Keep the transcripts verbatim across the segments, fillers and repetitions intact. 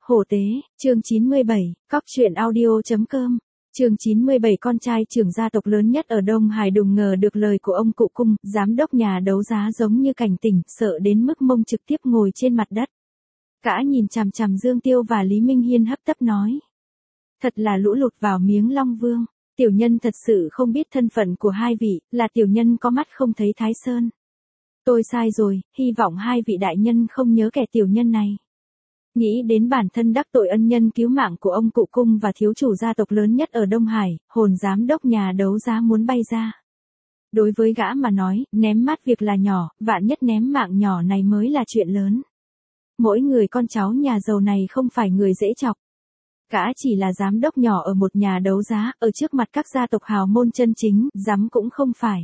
Hổ tế, chương chín mươi bảy, cóc truyện audio chấm com. Chương chín mươi bảy con trai trưởng gia tộc lớn nhất ở Đông Hải đùng ngờ được lời của ông cụ cung, giám đốc nhà đấu giá giống như cảnh tỉnh, sợ đến mức mông trực tiếp ngồi trên mặt đất. Gã nhìn chằm chằm Dương Tiêu và Lý Minh Hiên hấp tấp nói. Thật là lũ lụt vào miếng Long Vương, tiểu nhân thật sự không biết thân phận của hai vị, là tiểu nhân có mắt không thấy Thái Sơn. Tôi sai rồi, hy vọng hai vị đại nhân không nhớ kẻ tiểu nhân này. Nghĩ đến bản thân đắc tội ân nhân cứu mạng của ông cụ cung và thiếu chủ gia tộc lớn nhất ở Đông Hải, hồn giám đốc nhà đấu giá muốn bay ra. Đối với gã mà nói, ném mát việc là nhỏ, vạn nhất ném mạng nhỏ này mới là chuyện lớn. Mỗi người con cháu nhà giàu này không phải người dễ chọc. Gã chỉ là giám đốc nhỏ ở một nhà đấu giá, ở trước mặt các gia tộc hào môn chân chính, dám cũng không phải.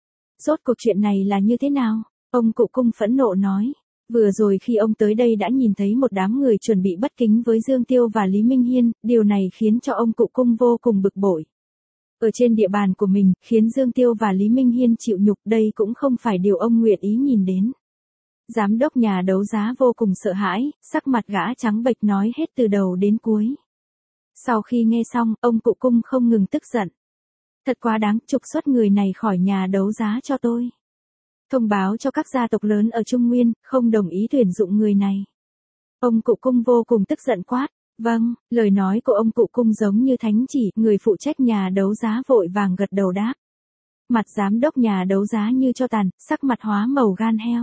Rốt cuộc chuyện này là như thế nào? Ông cụ cung phẫn nộ nói. Vừa rồi khi ông tới đây đã nhìn thấy một đám người chuẩn bị bất kính với Dương Tiêu và Lý Minh Hiên, điều này khiến cho ông cụ cung vô cùng bực bội. Ở trên địa bàn của mình, khiến Dương Tiêu và Lý Minh Hiên chịu nhục, đây cũng không phải điều ông nguyện ý nhìn đến. Giám đốc nhà đấu giá vô cùng sợ hãi, sắc mặt gã trắng bệch nói hết từ đầu đến cuối. Sau khi nghe xong, ông cụ cung không ngừng tức giận. Thật quá đáng, trục xuất người này khỏi nhà đấu giá cho tôi. Thông báo cho các gia tộc lớn ở Trung Nguyên, không đồng ý tuyển dụng người này. Ông cụ cung vô cùng tức giận quát. Vâng, lời nói của ông cụ cung giống như thánh chỉ, người phụ trách nhà đấu giá vội vàng gật đầu đáp. Mặt giám đốc nhà đấu giá như cho tàn, sắc mặt hóa màu gan heo.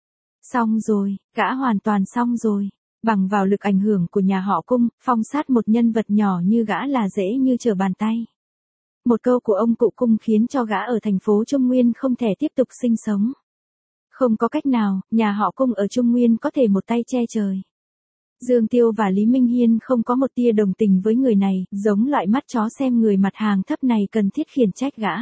Xong rồi, gã hoàn toàn xong rồi. Bằng vào lực ảnh hưởng của nhà họ cung, phong sát một nhân vật nhỏ như gã là dễ như trở bàn tay. Một câu của ông cụ cung khiến cho gã ở thành phố Trung Nguyên không thể tiếp tục sinh sống. Không có cách nào, nhà họ cung ở Trung Nguyên có thể một tay che trời. Dương Tiêu và Lý Minh Hiên không có một tia đồng tình với người này, giống loại mắt chó xem người mặt hàng thấp này cần thiết khiển trách gã.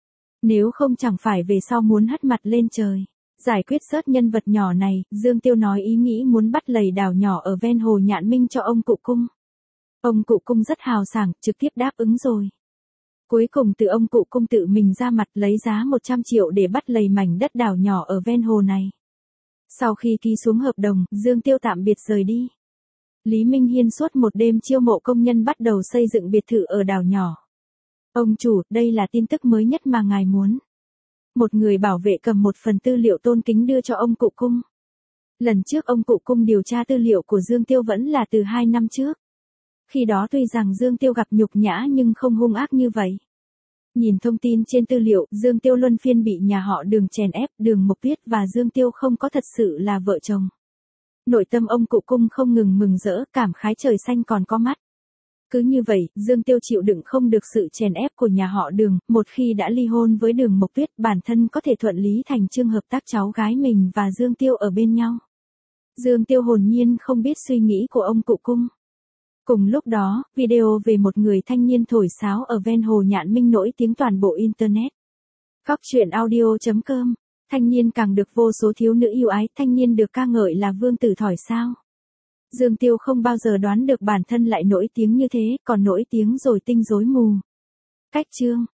Nếu không chẳng phải về sau muốn hất mặt lên trời. Giải quyết sớt nhân vật nhỏ này, Dương Tiêu nói ý nghĩ muốn bắt lầy đảo nhỏ ở ven hồ Nhạn Minh cho ông cụ cung. Ông cụ cung rất hào sảng, trực tiếp đáp ứng rồi. Cuối cùng từ ông cụ cung tự mình ra mặt lấy giá một trăm triệu để bắt lầy mảnh đất đảo nhỏ ở ven hồ này. Sau khi ký xuống hợp đồng, Dương Tiêu tạm biệt rời đi. Lý Minh Hiên suốt một đêm chiêu mộ công nhân bắt đầu xây dựng biệt thự ở đảo nhỏ. Ông chủ, đây là tin tức mới nhất mà ngài muốn. Một người bảo vệ cầm một phần tư liệu tôn kính đưa cho ông cụ cung. Lần trước ông cụ cung điều tra tư liệu của Dương Tiêu vẫn là từ hai năm trước. Khi đó tuy rằng Dương Tiêu gặp nhục nhã nhưng không hung ác như vậy. Nhìn thông tin trên tư liệu, Dương Tiêu luân phiên bị nhà họ Đường chèn ép, Đường Mộc Tuyết và Dương Tiêu không có thật sự là vợ chồng. Nội tâm ông cụ cung không ngừng mừng rỡ, cảm khái trời xanh còn có mắt. Cứ như vậy, Dương Tiêu chịu đựng không được sự chèn ép của nhà họ Đường, một khi đã ly hôn với Đường Mộc Tuyết, bản thân có thể thuận lý thành chương hợp tác cháu gái mình và Dương Tiêu ở bên nhau. Dương Tiêu hồn nhiên không biết suy nghĩ của ông cụ cung. Cùng lúc đó, video về một người thanh niên thổi sáo ở ven hồ Nhạn Minh nổi tiếng toàn bộ Internet. Cóc truyện audio chấm com. Thanh niên càng được vô số thiếu nữ yêu ái, thanh niên được ca ngợi là vương tử thổi sao. Dương Tiêu không bao giờ đoán được bản thân lại nổi tiếng như thế, còn nổi tiếng rồi tinh rối mù. Cách chương.